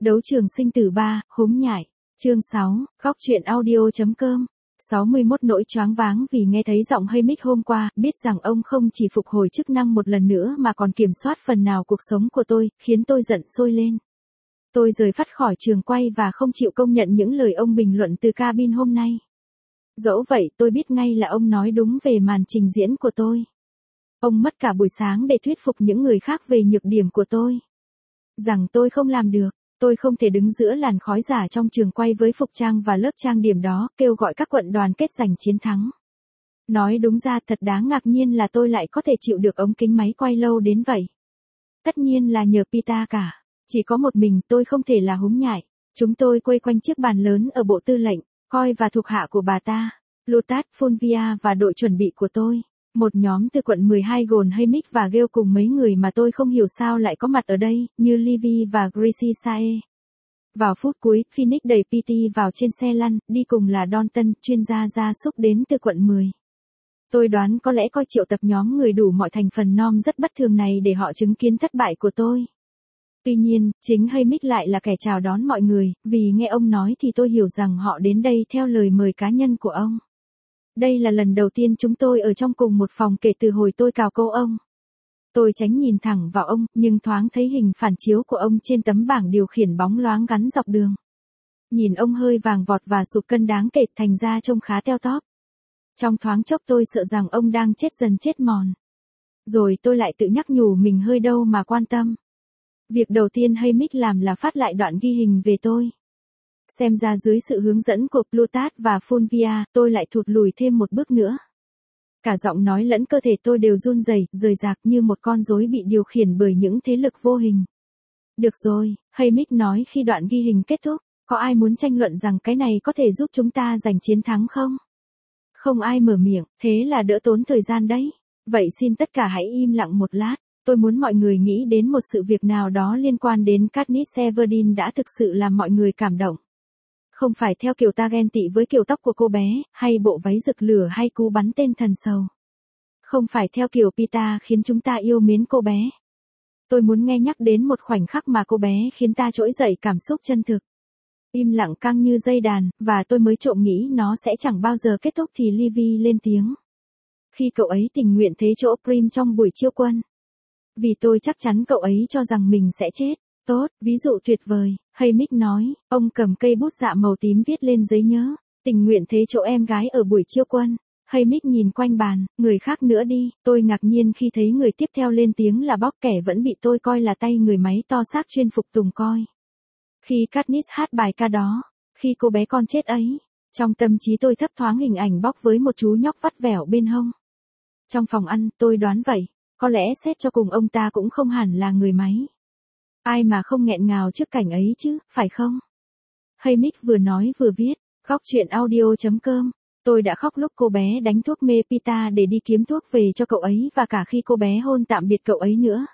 Đấu trường sinh tử 3, húng nhại. Chương 6, góc truyện audio.com. 61 nỗi choáng váng vì nghe thấy giọng Haymitch hôm qua, biết rằng ông không chỉ phục hồi chức năng một lần nữa mà còn kiểm soát phần nào cuộc sống của tôi, khiến tôi giận sôi lên. Tôi rời phắt khỏi trường quay và không chịu công nhận những lời ông bình luận từ cabin hôm nay. Dẫu vậy tôi biết ngay là ông nói đúng về màn trình diễn của tôi. Ông mất cả buổi sáng để thuyết phục những người khác về nhược điểm của tôi. Rằng tôi không làm được. Tôi không thể đứng giữa làn khói giả trong trường quay với phục trang và lớp trang điểm đó, kêu gọi các quận đoàn kết giành chiến thắng. Nói đúng ra thật đáng ngạc nhiên là tôi lại có thể chịu được ống kính máy quay lâu đến vậy. Tất nhiên là nhờ Pita cả. Chỉ có một mình tôi không thể là húng nhại. Chúng tôi quây quanh chiếc bàn lớn ở bộ tư lệnh, coi và thuộc hạ của bà ta, Lutat, Fulvia và đội chuẩn bị của tôi. Một nhóm từ quận 12 gồm Haymitch và Gale cùng mấy người mà tôi không hiểu sao lại có mặt ở đây, như Livy và Gracie Sae. Vào phút cuối, Phoenix đẩy PT vào trên xe lăn, đi cùng là Dalton, chuyên gia gia súc đến từ quận 10. Tôi đoán có lẽ coi triệu tập nhóm người đủ mọi thành phần nom rất bất thường này để họ chứng kiến thất bại của tôi. Tuy nhiên, chính Haymitch lại là kẻ chào đón mọi người, vì nghe ông nói thì tôi hiểu rằng họ đến đây theo lời mời cá nhân của ông. Đây là lần đầu tiên chúng tôi ở trong cùng một phòng kể từ hồi tôi cào câu ông. Tôi tránh nhìn thẳng vào ông, nhưng thoáng thấy hình phản chiếu của ông trên tấm bảng điều khiển bóng loáng gắn dọc đường. Nhìn ông hơi vàng vọt và sụp cân đáng kể, thành ra trông khá teo tóp. Trong thoáng chốc tôi sợ rằng ông đang chết dần chết mòn. Rồi tôi lại tự nhắc nhủ mình hơi đâu mà quan tâm. Việc đầu tiên Haymitch làm là phát lại đoạn ghi hình về tôi. Xem ra dưới sự hướng dẫn của Plutarch và Fulvia, tôi lại thụt lùi thêm một bước nữa. Cả giọng nói lẫn cơ thể tôi đều run rẩy, rời rạc như một con rối bị điều khiển bởi những thế lực vô hình. Được rồi, Haymitch nói khi đoạn ghi hình kết thúc, có ai muốn tranh luận rằng cái này có thể giúp chúng ta giành chiến thắng không? Không ai mở miệng, thế là đỡ tốn thời gian đấy. Vậy xin tất cả hãy im lặng một lát. Tôi muốn mọi người nghĩ đến một sự việc nào đó liên quan đến Katniss Everdeen đã thực sự làm mọi người cảm động. Không phải theo kiểu ta ghen tị với kiểu tóc của cô bé, hay bộ váy rực lửa hay cú bắn tên thần sầu. Không phải theo kiểu Pita khiến chúng ta yêu mến cô bé. Tôi muốn nghe nhắc đến một khoảnh khắc mà cô bé khiến ta trỗi dậy cảm xúc chân thực. Im lặng căng như dây đàn, và tôi mới trộm nghĩ nó sẽ chẳng bao giờ kết thúc thì Livy lên tiếng. Khi cậu ấy tình nguyện thế chỗ Prim trong buổi chiêu quân. Vì tôi chắc chắn cậu ấy cho rằng mình sẽ chết. Tốt, ví dụ tuyệt vời, Haymitch nói, ông cầm cây bút dạ màu tím viết lên giấy nhớ, tình nguyện thế chỗ em gái ở buổi chiêu quân. Haymitch nhìn quanh bàn, người khác nữa đi, tôi ngạc nhiên khi thấy người tiếp theo lên tiếng là Bóc, kẻ vẫn bị tôi coi là tay người máy to xác chuyên phục tùng coi. Khi Katniss hát bài ca đó, khi cô bé con chết ấy, trong tâm trí tôi thấp thoáng hình ảnh Bóc với một chú nhóc vắt vẻo bên hông. Trong phòng ăn, tôi đoán vậy, có lẽ xét cho cùng ông ta cũng không hẳn là người máy. Ai mà không nghẹn ngào trước cảnh ấy chứ, phải không? Haymitch vừa nói vừa viết, góc truyện audio.com. Tôi đã khóc lúc cô bé đánh thuốc mê Pita để đi kiếm thuốc về cho cậu ấy và cả khi cô bé hôn tạm biệt cậu ấy nữa.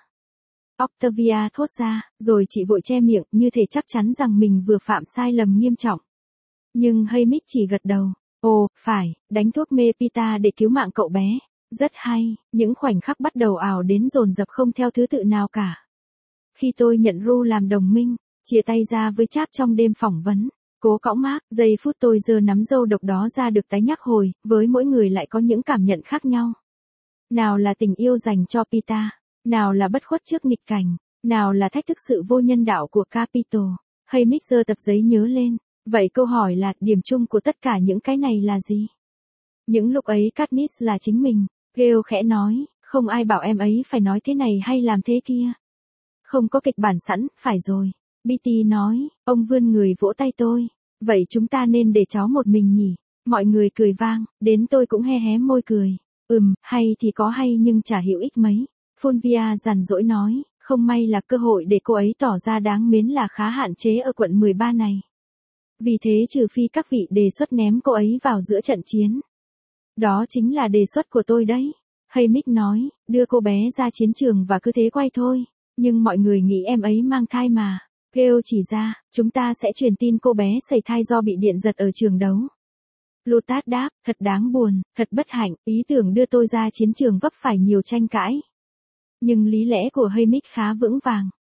Octavia thốt ra, rồi chị vội che miệng như thể chắc chắn rằng mình vừa phạm sai lầm nghiêm trọng. Nhưng Haymitch chỉ gật đầu. Ồ, phải, đánh thuốc mê Pita để cứu mạng cậu bé. Rất hay, những khoảnh khắc bắt đầu ảo đến dồn dập không theo thứ tự nào cả. Khi tôi nhận Ru làm đồng minh, chia tay ra với Chap trong đêm phỏng vấn, cố cõng Mark, giây phút tôi giơ nắm dâu độc đó ra được tái nhắc hồi, với mỗi người lại có những cảm nhận khác nhau. Nào là tình yêu dành cho Pita, nào là bất khuất trước nghịch cảnh, nào là thách thức sự vô nhân đạo của Capitol. Haymitch giơ tập giấy nhớ lên, vậy câu hỏi là, điểm chung của tất cả những cái này là gì? Những lúc ấy Katniss là chính mình, Gale khẽ nói, không ai bảo em ấy phải nói thế này hay làm thế kia. Không có kịch bản sẵn, phải rồi. Beatty nói, ông vươn người vỗ tay tôi. Vậy chúng ta nên để cháu một mình nhỉ? Mọi người cười vang, đến tôi cũng hé hé môi cười. Hay thì có hay nhưng chả hữu ích mấy. Fulvia dằn dỗi nói, không may là cơ hội để cô ấy tỏ ra đáng mến là khá hạn chế ở quận 13 này. Vì thế trừ phi các vị đề xuất ném cô ấy vào giữa trận chiến. Đó chính là đề xuất của tôi đấy. Haymitch nói, đưa cô bé ra chiến trường và cứ thế quay thôi. Nhưng mọi người nghĩ em ấy mang thai mà. Gale chỉ ra, chúng ta sẽ truyền tin cô bé sẩy thai do bị điện giật ở trường đấu. Plutarch đáp, thật đáng buồn, thật bất hạnh, ý tưởng đưa tôi ra chiến trường vấp phải nhiều tranh cãi. Nhưng lý lẽ của Haymitch khá vững vàng.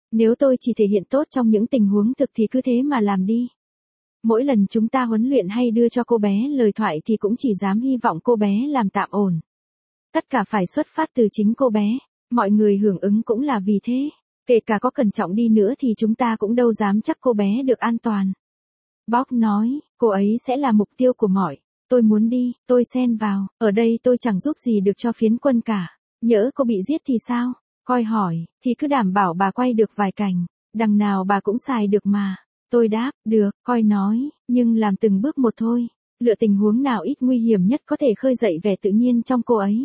Nếu tôi chỉ thể hiện tốt trong những tình huống thực thì cứ thế mà làm đi. Mỗi lần chúng ta huấn luyện hay đưa cho cô bé lời thoại thì cũng chỉ dám hy vọng cô bé làm tạm ổn. Tất cả phải xuất phát từ chính cô bé, mọi người hưởng ứng cũng là vì thế. Kể cả có cẩn trọng đi nữa thì chúng ta cũng đâu dám chắc cô bé được an toàn. Bob nói, cô ấy sẽ là mục tiêu của mọi. Tôi muốn đi, tôi xen vào, ở đây tôi chẳng giúp gì được cho phiến quân cả. Nhỡ cô bị giết thì sao? Coi hỏi, thì cứ đảm bảo bà quay được vài cảnh, đằng nào bà cũng xài được mà. Tôi đáp, được, coi nói, nhưng làm từng bước một thôi. Lựa tình huống nào ít nguy hiểm nhất có thể khơi dậy vẻ tự nhiên trong cô ấy.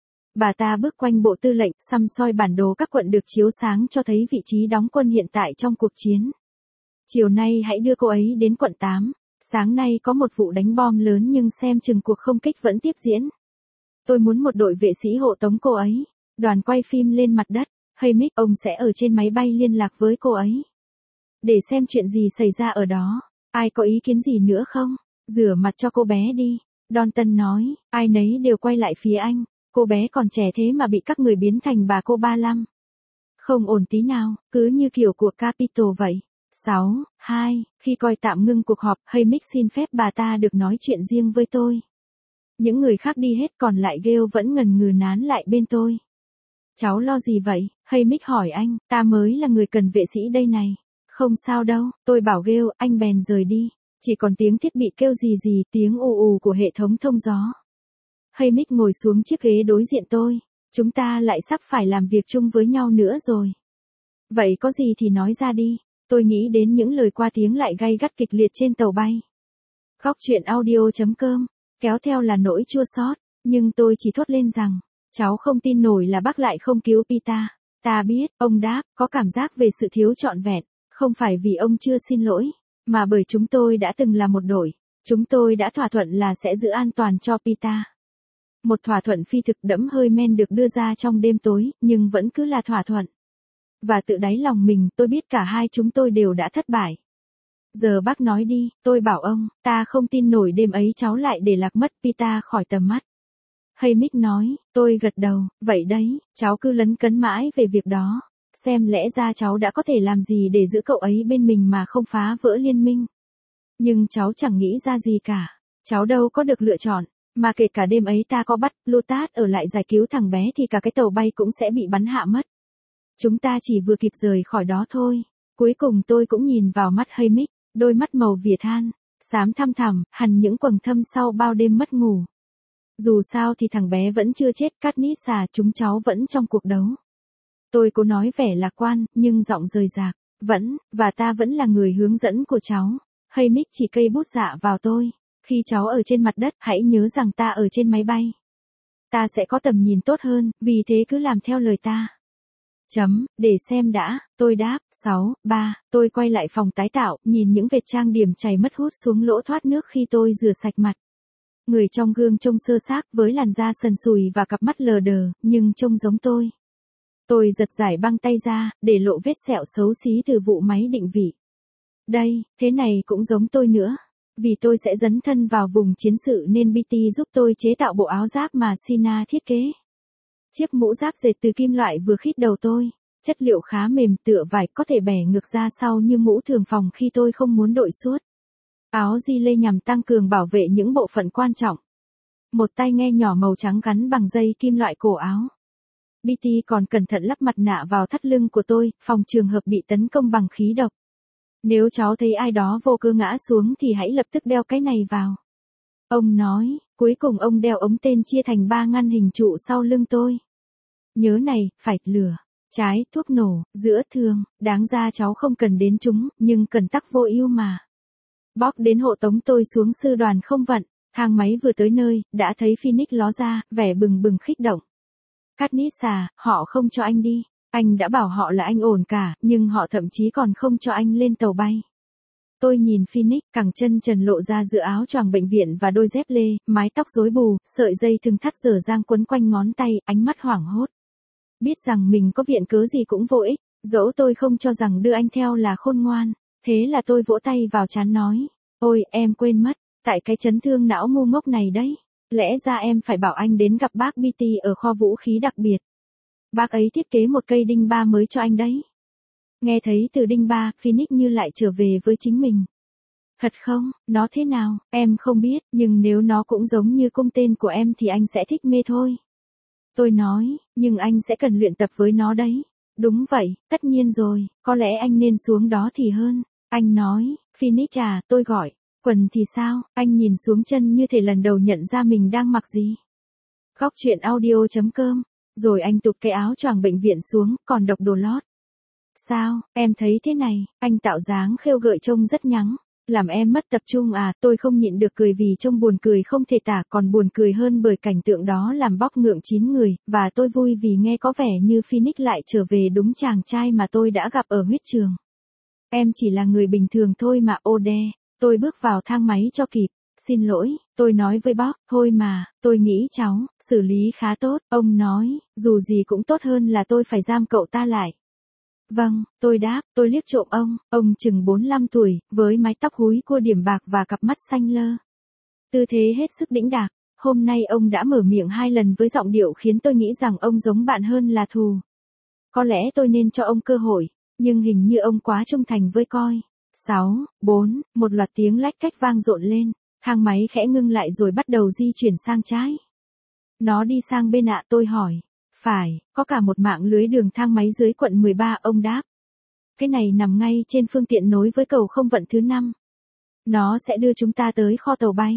Bà ta bước quanh bộ tư lệnh, săm soi bản đồ các quận được chiếu sáng cho thấy vị trí đóng quân hiện tại trong cuộc chiến. Chiều nay hãy đưa cô ấy đến quận 8. Sáng nay có một vụ đánh bom lớn nhưng xem chừng cuộc không kích vẫn tiếp diễn. Tôi muốn một đội vệ sĩ hộ tống cô ấy. Đoàn quay phim lên mặt đất. Haymitch, ông sẽ ở trên máy bay liên lạc với cô ấy. Để xem chuyện gì xảy ra ở đó. Ai có ý kiến gì nữa không? Rửa mặt cho cô bé đi. Dalton nói, ai nấy đều quay lại phía anh. Cô bé còn trẻ thế mà bị các người biến thành bà cô 35. Không ổn tí nào, cứ như kiểu của Capitol vậy. 6, 2, khi coi tạm ngưng cuộc họp, Haymitch xin phép bà ta được nói chuyện riêng với tôi. Những người khác đi hết còn lại Gale vẫn ngần ngừ nán lại bên tôi. Cháu lo gì vậy? Haymitch hỏi anh, ta mới là người cần vệ sĩ đây này. Không sao đâu, tôi bảo Gale, anh bèn rời đi. Chỉ còn tiếng thiết bị kêu gì, tiếng ù ù của hệ thống thông gió. Haymitch ngồi xuống chiếc ghế đối diện tôi. Chúng ta lại sắp phải làm việc chung với nhau nữa rồi. Vậy có gì thì nói ra đi. Tôi nghĩ đến những lời qua tiếng lại gay gắt kịch liệt trên tàu bay. Góc chuyện audio.com, kéo theo là nỗi chua xót, nhưng tôi chỉ thốt lên rằng, cháu không tin nổi là bác lại không cứu Pita. Ta biết, ông đáp, có cảm giác về sự thiếu trọn vẹn, không phải vì ông chưa xin lỗi, mà bởi chúng tôi đã từng là một đội, chúng tôi đã thỏa thuận là sẽ giữ an toàn cho Pita. Một thỏa thuận phi thực đẫm hơi men được đưa ra trong đêm tối, nhưng vẫn cứ là thỏa thuận. Và tự đáy lòng mình tôi biết cả hai chúng tôi đều đã thất bại. Giờ bác nói đi, tôi bảo ông, ta không tin nổi đêm ấy cháu lại để lạc mất Pita khỏi tầm mắt. Haymitch nói, tôi gật đầu, vậy đấy, cháu cứ lấn cấn mãi về việc đó. Xem lẽ ra cháu đã có thể làm gì để giữ cậu ấy bên mình mà không phá vỡ liên minh. Nhưng cháu chẳng nghĩ ra gì cả. Cháu đâu có được lựa chọn. Mà kể cả đêm ấy ta có bắt Plutarch ở lại giải cứu thằng bé thì cả cái tàu bay cũng sẽ bị bắn hạ mất. Chúng ta chỉ vừa kịp rời khỏi đó thôi. Cuối cùng tôi cũng nhìn vào mắt Haymitch, đôi mắt màu vỉa than, xám thăm thẳm, hằn những quầng thâm sau bao đêm mất ngủ. Dù sao thì thằng bé vẫn chưa chết, Katniss, chúng cháu vẫn trong cuộc đấu. Tôi cố nói vẻ lạc quan, nhưng giọng rời rạc, vẫn, và ta vẫn là người hướng dẫn của cháu. Haymitch chỉ cây bút dạ vào tôi. Khi cháu ở trên mặt đất, hãy nhớ rằng ta ở trên máy bay. Ta sẽ có tầm nhìn tốt hơn, vì thế cứ làm theo lời ta. Để xem đã, tôi đáp, 6, 3, tôi quay lại phòng tái tạo, nhìn những vệt trang điểm chảy mất hút xuống lỗ thoát nước khi tôi rửa sạch mặt. Người trong gương trông sơ xác với làn da sần sùi và cặp mắt lờ đờ, nhưng trông giống tôi. Tôi giật giải băng tay ra, để lộ vết sẹo xấu xí từ vụ máy định vị. Đây, thế này cũng giống tôi nữa. Vì tôi sẽ dấn thân vào vùng chiến sự nên BT giúp tôi chế tạo bộ áo giáp mà Sina thiết kế. Chiếc mũ giáp dệt từ kim loại vừa khít đầu tôi, chất liệu khá mềm tựa vải có thể bẻ ngược ra sau như mũ thường phòng khi tôi không muốn đội suốt. Áo di lê nhằm tăng cường bảo vệ những bộ phận quan trọng. Một tai nghe nhỏ màu trắng gắn bằng dây kim loại cổ áo. BT còn cẩn thận lắp mặt nạ vào thắt lưng của tôi, phòng trường hợp bị tấn công bằng khí độc. Nếu cháu thấy ai đó vô cớ ngã xuống thì hãy lập tức đeo cái này vào. Ông nói, cuối cùng ông đeo ống tên chia thành 3 ngăn hình trụ sau lưng tôi. Nhớ này, phải, lửa, trái, thuốc nổ, giữa thương, đáng ra cháu không cần đến chúng, nhưng cần tắc vô ưu mà. Bob đến hộ tống tôi xuống sư đoàn không vận, thang máy vừa tới nơi, đã thấy Phoenix ló ra, vẻ bừng bừng khích động. Katniss, họ không cho anh đi. Anh đã bảo họ là anh ổn cả, nhưng họ thậm chí còn không cho anh lên tàu bay. Tôi nhìn Phoenix, cẳng chân trần lộ ra giữa áo choàng bệnh viện và đôi dép lê, mái tóc rối bù, sợi dây thừng thắt dở dang quấn quanh ngón tay, ánh mắt hoảng hốt. Biết rằng mình có viện cớ gì cũng vô ích, dẫu tôi không cho rằng đưa anh theo là khôn ngoan. Thế là tôi vỗ tay vào trán nói, ôi em quên mất, tại cái chấn thương não ngu ngốc này đấy. Lẽ ra em phải bảo anh đến gặp bác BT ở kho vũ khí đặc biệt. Bác ấy thiết kế một cây đinh ba mới cho anh đấy. Nghe thấy từ đinh ba, Phoenix như lại trở về với chính mình. Thật không, nó thế nào, em không biết, nhưng nếu nó cũng giống như cung tên của em thì anh sẽ thích mê thôi. Tôi nói, nhưng anh sẽ cần luyện tập với nó đấy. Đúng vậy, tất nhiên rồi, có lẽ anh nên xuống đó thì hơn. Anh nói, Phoenix à, tôi gọi. Quần thì sao, anh nhìn xuống chân như thể lần đầu nhận ra mình đang mặc gì. Góc chuyện audio.com. Rồi anh tụt cái áo choàng bệnh viện xuống, còn độc đồ lót. Sao, em thấy thế này, anh tạo dáng khêu gợi trông rất nhắng. Làm em mất tập trung à, tôi không nhịn được cười vì trông buồn cười không thể tả, còn buồn cười hơn bởi cảnh tượng đó làm bóc ngượng 9 người, và tôi vui vì nghe có vẻ như Phoenix lại trở về đúng chàng trai mà tôi đã gặp ở huyết trường. Em chỉ là người bình thường thôi mà ô đe, tôi bước vào thang máy cho kịp. Xin lỗi, tôi nói với bóc, thôi mà, tôi nghĩ cháu, xử lý khá tốt, ông nói, dù gì cũng tốt hơn là tôi phải giam cậu ta lại. Vâng, tôi đáp, tôi liếc trộm ông chừng 45 tuổi, với mái tóc húi cua điểm bạc và cặp mắt xanh lơ. Tư thế hết sức đĩnh đạc, hôm nay ông đã mở miệng 2 lần với giọng điệu khiến tôi nghĩ rằng ông giống bạn hơn là thù. Có lẽ tôi nên cho ông cơ hội, nhưng hình như ông quá trung thành với coi. 6, 4, một loạt tiếng lách cách vang rộn lên, thang máy khẽ ngưng lại rồi bắt đầu di chuyển sang trái. Nó đi sang bên ạ, tôi hỏi. Phải, có cả một mạng lưới đường thang máy dưới quận 13, ông đáp. Cái này nằm ngay trên phương tiện nối với cầu không vận thứ 5. Nó sẽ đưa chúng ta tới kho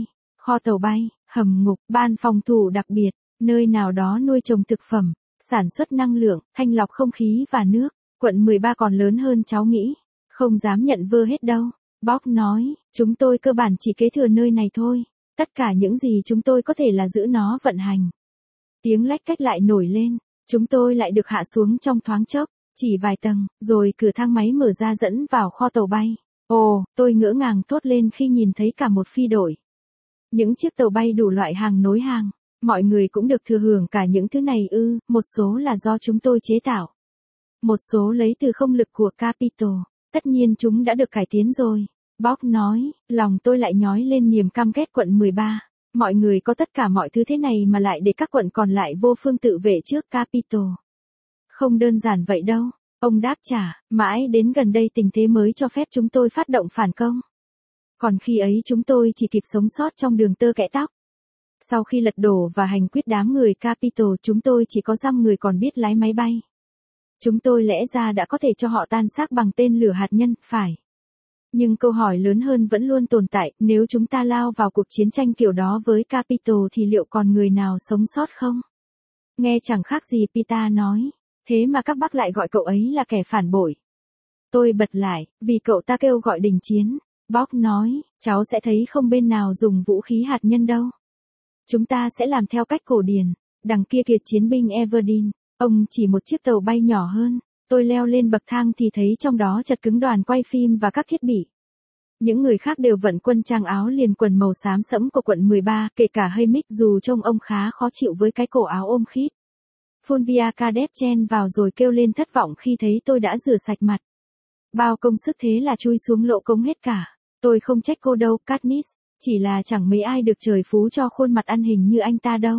tàu bay, hầm ngục, ban phòng thủ đặc biệt, nơi nào đó nuôi trồng thực phẩm, sản xuất năng lượng, thanh lọc không khí và nước. Quận 13 còn lớn hơn cháu nghĩ, không dám nhận vơ hết đâu. Bob nói, chúng tôi cơ bản chỉ kế thừa nơi này thôi, tất cả những gì chúng tôi có thể là giữ nó vận hành. Tiếng lách cách lại nổi lên, chúng tôi lại được hạ xuống trong thoáng chốc, chỉ vài tầng, rồi cửa thang máy mở ra dẫn vào kho tàu bay. Ồ, tôi ngỡ ngàng thốt lên khi nhìn thấy cả một phi đội. Những chiếc tàu bay đủ loại hàng nối hàng, mọi người cũng được thừa hưởng cả những thứ này ư, một số là do chúng tôi chế tạo. Một số lấy từ không lực của Capitol, tất nhiên chúng đã được cải tiến rồi. Bob nói, lòng tôi lại nhói lên niềm căm ghét quận 13. Mọi người có tất cả mọi thứ thế này mà lại để các quận còn lại vô phương tự vệ trước Capitol. Không đơn giản vậy đâu, ông đáp trả, mãi đến gần đây tình thế mới cho phép chúng tôi phát động phản công. Còn khi ấy chúng tôi chỉ kịp sống sót trong đường tơ kẽ tóc. Sau khi lật đổ và hành quyết đám người Capitol, chúng tôi chỉ có 5 người còn biết lái máy bay. Chúng tôi lẽ ra đã có thể cho họ tan xác bằng tên lửa hạt nhân, phải. Nhưng câu hỏi lớn hơn vẫn luôn tồn tại, nếu chúng ta lao vào cuộc chiến tranh kiểu đó với Capitol thì liệu còn người nào sống sót không? Nghe chẳng khác gì Peter nói, thế mà các bác lại gọi cậu ấy là kẻ phản bội. Tôi bật lại, vì cậu ta kêu gọi đình chiến. Bob nói, cháu sẽ thấy không bên nào dùng vũ khí hạt nhân đâu. Chúng ta sẽ làm theo cách cổ điển, đằng kia kìa chiến binh Everdeen, ông chỉ một chiếc tàu bay nhỏ hơn. Tôi leo lên bậc thang thì thấy trong đó chật cứng đoàn quay phim và các thiết bị. Những người khác đều vận quân trang áo liền quần màu xám sẫm của quận 13, kể cả Haymick dù trông ông khá khó chịu với cái cổ áo ôm khít. Fulvia Cadet chen vào rồi kêu lên thất vọng khi thấy tôi đã rửa sạch mặt. Bao công sức thế là chui xuống lỗ cống hết cả. Tôi không trách cô đâu, Katniss, chỉ là chẳng mấy ai được trời phú cho khuôn mặt ăn hình như anh ta đâu.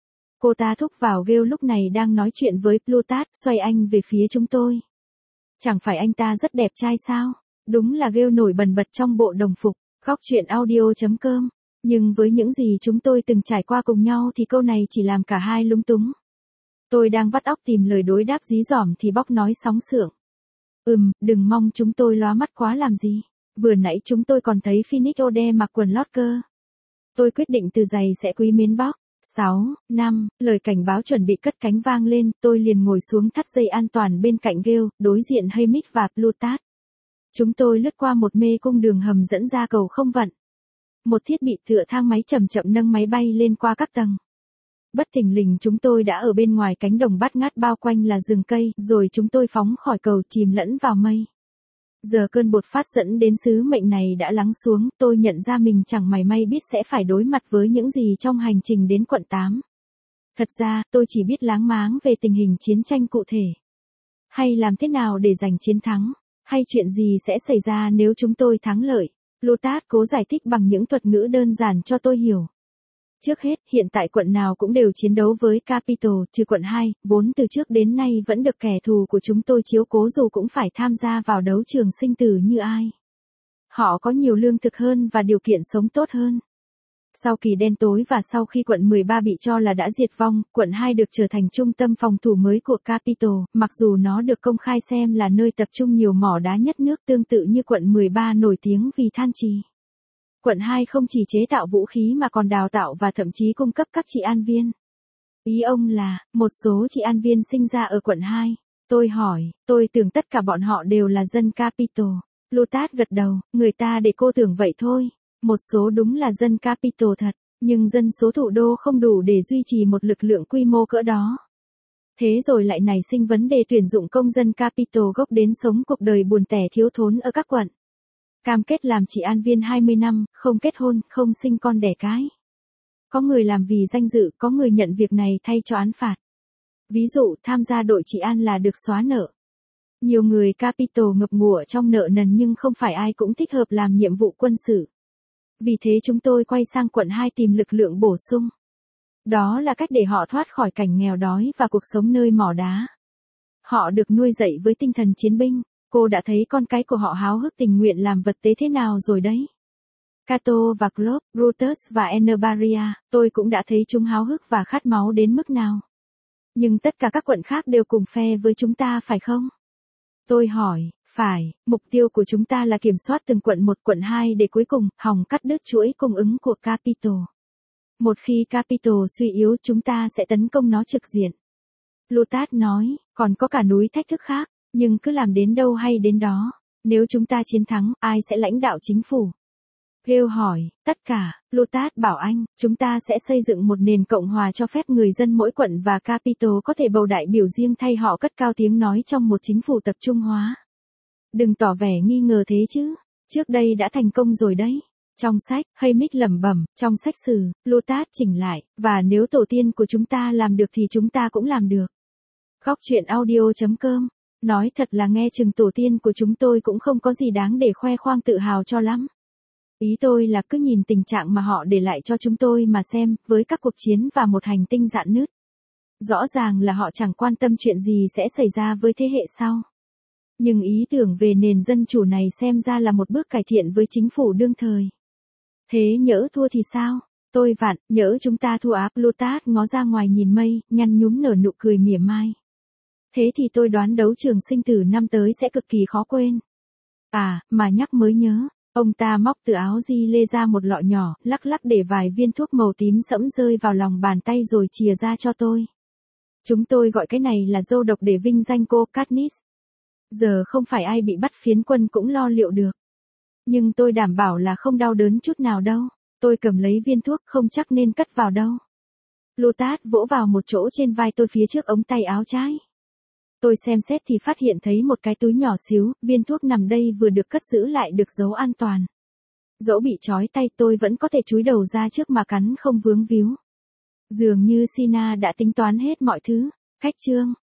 Cô ta thúc vào Gale lúc này đang nói chuyện với Plutarch, xoay anh về phía chúng tôi. Chẳng phải anh ta rất đẹp trai sao? Đúng là Gale nổi bần bật trong bộ đồng phục. Góc chuyện audio.com. Nhưng với những gì chúng tôi từng trải qua cùng nhau thì câu này chỉ làm cả hai lúng túng. Tôi đang vắt óc tìm lời đối đáp dí dỏm thì Bob nói sóng sượng. Đừng mong chúng tôi lóa mắt quá làm gì. Vừa nãy chúng tôi còn thấy Phoenix Ode mặc quần lót cơ. Tôi quyết định từ giày sẽ quý mến Bob. 6, 5, lời cảnh báo chuẩn bị cất cánh vang lên, tôi liền ngồi xuống thắt dây an toàn bên cạnh Gale, đối diện Haymick và Plutarch. Chúng tôi lướt qua một mê cung đường hầm dẫn ra cầu không vận. Một thiết bị tựa thang máy chậm chậm nâng máy bay lên qua các tầng. Bất thình lình chúng tôi đã ở bên ngoài cánh đồng bát ngát bao quanh là rừng cây, rồi chúng tôi phóng khỏi cầu chìm lẫn vào mây. Giờ cơn bột phát dẫn đến sứ mệnh này đã lắng xuống, tôi nhận ra mình chẳng mảy may biết sẽ phải đối mặt với những gì trong hành trình đến quận 8. Thật ra, tôi chỉ biết láng máng về tình hình chiến tranh cụ thể. Hay làm thế nào để giành chiến thắng, hay chuyện gì sẽ xảy ra nếu chúng tôi thắng lợi. Plutarch cố giải thích bằng những thuật ngữ đơn giản cho tôi hiểu. Trước hết, hiện tại quận nào cũng đều chiến đấu với Capital, trừ quận 2, vốn từ trước đến nay vẫn được kẻ thù của chúng tôi chiếu cố dù cũng phải tham gia vào đấu trường sinh tử như ai. Họ có nhiều lương thực hơn và điều kiện sống tốt hơn. Sau kỳ đen tối và sau khi quận 13 bị cho là đã diệt vong, quận 2 được trở thành trung tâm phòng thủ mới của Capital, mặc dù nó được công khai xem là nơi tập trung nhiều mỏ đá nhất nước tương tự như quận 13 nổi tiếng vì than chì. Quận 2 không chỉ chế tạo vũ khí mà còn đào tạo và thậm chí cung cấp các trị an viên. Ý ông là, một số trị an viên sinh ra ở quận 2. Tôi hỏi, tôi tưởng tất cả bọn họ đều là dân Capital. Lutat gật đầu, người ta để cô tưởng vậy thôi. Một số đúng là dân Capital thật, nhưng dân số thủ đô không đủ để duy trì một lực lượng quy mô cỡ đó. Thế rồi lại nảy sinh vấn đề tuyển dụng công dân Capital gốc đến sống cuộc đời buồn tẻ thiếu thốn ở các quận. Cam kết làm trị an viên 20 năm, không kết hôn, không sinh con đẻ cái. Có người làm vì danh dự, có người nhận việc này thay cho án phạt. Ví dụ, tham gia đội trị an là được xóa nợ. Nhiều người Capital ngập ngụa trong nợ nần nhưng không phải ai cũng thích hợp làm nhiệm vụ quân sự. Vì thế chúng tôi quay sang quận 2 tìm lực lượng bổ sung. Đó là cách để họ thoát khỏi cảnh nghèo đói và cuộc sống nơi mỏ đá. Họ được nuôi dạy với tinh thần chiến binh. Cô đã thấy con cái của họ háo hức tình nguyện làm vật tế thế nào rồi đấy. Cato và Klopp, Brutus và Enerbaria, tôi cũng đã thấy chúng háo hức và khát máu đến mức nào. Nhưng tất cả các quận khác đều cùng phe với chúng ta phải không? Tôi hỏi, phải, mục tiêu của chúng ta là kiểm soát từng quận 1 quận 2 để cuối cùng, hòng cắt đứt chuỗi cung ứng của Capital. Một khi Capital suy yếu chúng ta sẽ tấn công nó trực diện. Lutat nói, còn có cả núi thách thức khác. Nhưng cứ làm đến đâu hay đến đó. Nếu chúng ta chiến thắng, ai sẽ lãnh đạo chính phủ? Gale hỏi, tất cả. Lutat bảo anh, chúng ta sẽ xây dựng một nền cộng hòa cho phép người dân mỗi quận và Capital có thể bầu đại biểu riêng thay họ cất cao tiếng nói trong một chính phủ tập trung hóa. Đừng tỏ vẻ nghi ngờ thế chứ. Trước đây đã thành công rồi đấy. Trong sách, Haymitch lẩm bẩm, trong sách sử, Lutat chỉnh lại, và nếu tổ tiên của chúng ta làm được thì chúng ta cũng làm được. Góc truyện audio.com. Nói thật là nghe chừng tổ tiên của chúng tôi cũng không có gì đáng để khoe khoang tự hào cho lắm. Ý tôi là cứ nhìn tình trạng mà họ để lại cho chúng tôi mà xem, với các cuộc chiến và một hành tinh rạn nứt. Rõ ràng là họ chẳng quan tâm chuyện gì sẽ xảy ra với thế hệ sau. Nhưng ý tưởng về nền dân chủ này xem ra là một bước cải thiện với chính phủ đương thời. Thế nhỡ thua thì sao? Tôi vặn, nhỡ chúng ta thua áp. Lutat ngó ra ngoài nhìn mây, nhăn nhúm nở nụ cười mỉa mai. Thế thì tôi đoán đấu trường sinh tử năm tới sẽ cực kỳ khó quên. À, mà nhắc mới nhớ, ông ta móc từ áo di lê ra một lọ nhỏ, lắc lắc để vài viên thuốc màu tím sẫm rơi vào lòng bàn tay rồi chìa ra cho tôi. Chúng tôi gọi cái này là dâu độc để vinh danh cô Katniss. Giờ không phải ai bị bắt phiến quân cũng lo liệu được. Nhưng tôi đảm bảo là không đau đớn chút nào đâu. Tôi cầm lấy viên thuốc không chắc nên cất vào đâu. Lutat vỗ vào một chỗ trên vai tôi phía trước ống tay áo trái. Tôi xem xét thì phát hiện thấy một cái túi nhỏ xíu, viên thuốc nằm đây vừa được cất giữ lại được giấu an toàn. Dẫu bị trói tay tôi vẫn có thể chúi đầu ra trước mà cắn không vướng víu. Dường như Sina đã tính toán hết mọi thứ. Cách chương